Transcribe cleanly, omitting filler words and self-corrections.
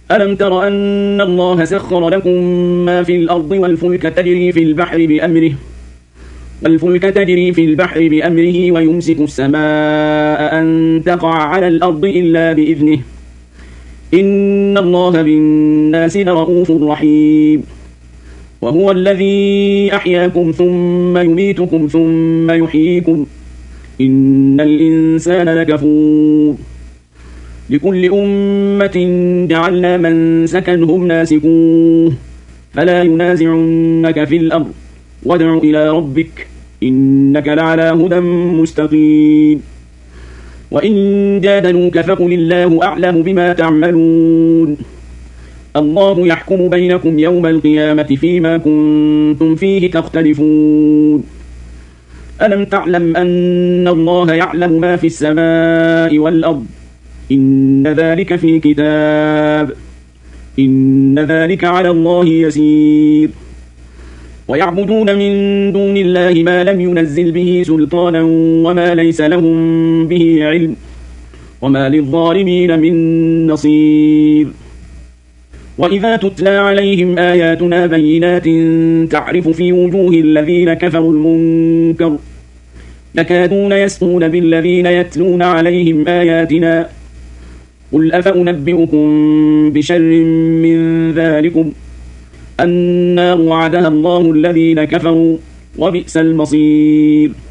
ألم تر أن الله سخر لكم ما في الأرض والفلك تجري في البحر بأمره ويمسك السماء أن تقع على الأرض إلا بإذنه إن الله بالناس لرءوف رحيم وهو الذي أحياكم ثم يميتكم ثم يحييكم إن الإنسان لكفور لكل أمة جعلنا منسكا هم ناسكوه فلا ينازعنك في الأمر وادع إلى ربك إنك لعلى هدى مستقيم وإن جادلوك فقل الله أعلم بما تعملون الله يحكم بينكم يوم القيامة فيما كنتم فيه تختلفون ألم تعلم أن الله يعلم ما في السماء والأرض إن ذلك في كتاب إن ذلك على الله يسير ويعبدون من دون الله ما لم ينزل به سلطانا وما ليس لهم به علم وما للظالمين من نصير وإذا تتلى عليهم آياتنا بينات تعرف في وجوه الذين كفروا المنكر يكادون يسطون بالذين يتلون عليهم آياتنا قل أفأنبئكم بشر من ذلكم النار وعدها الله الذين كفروا وبئس المصير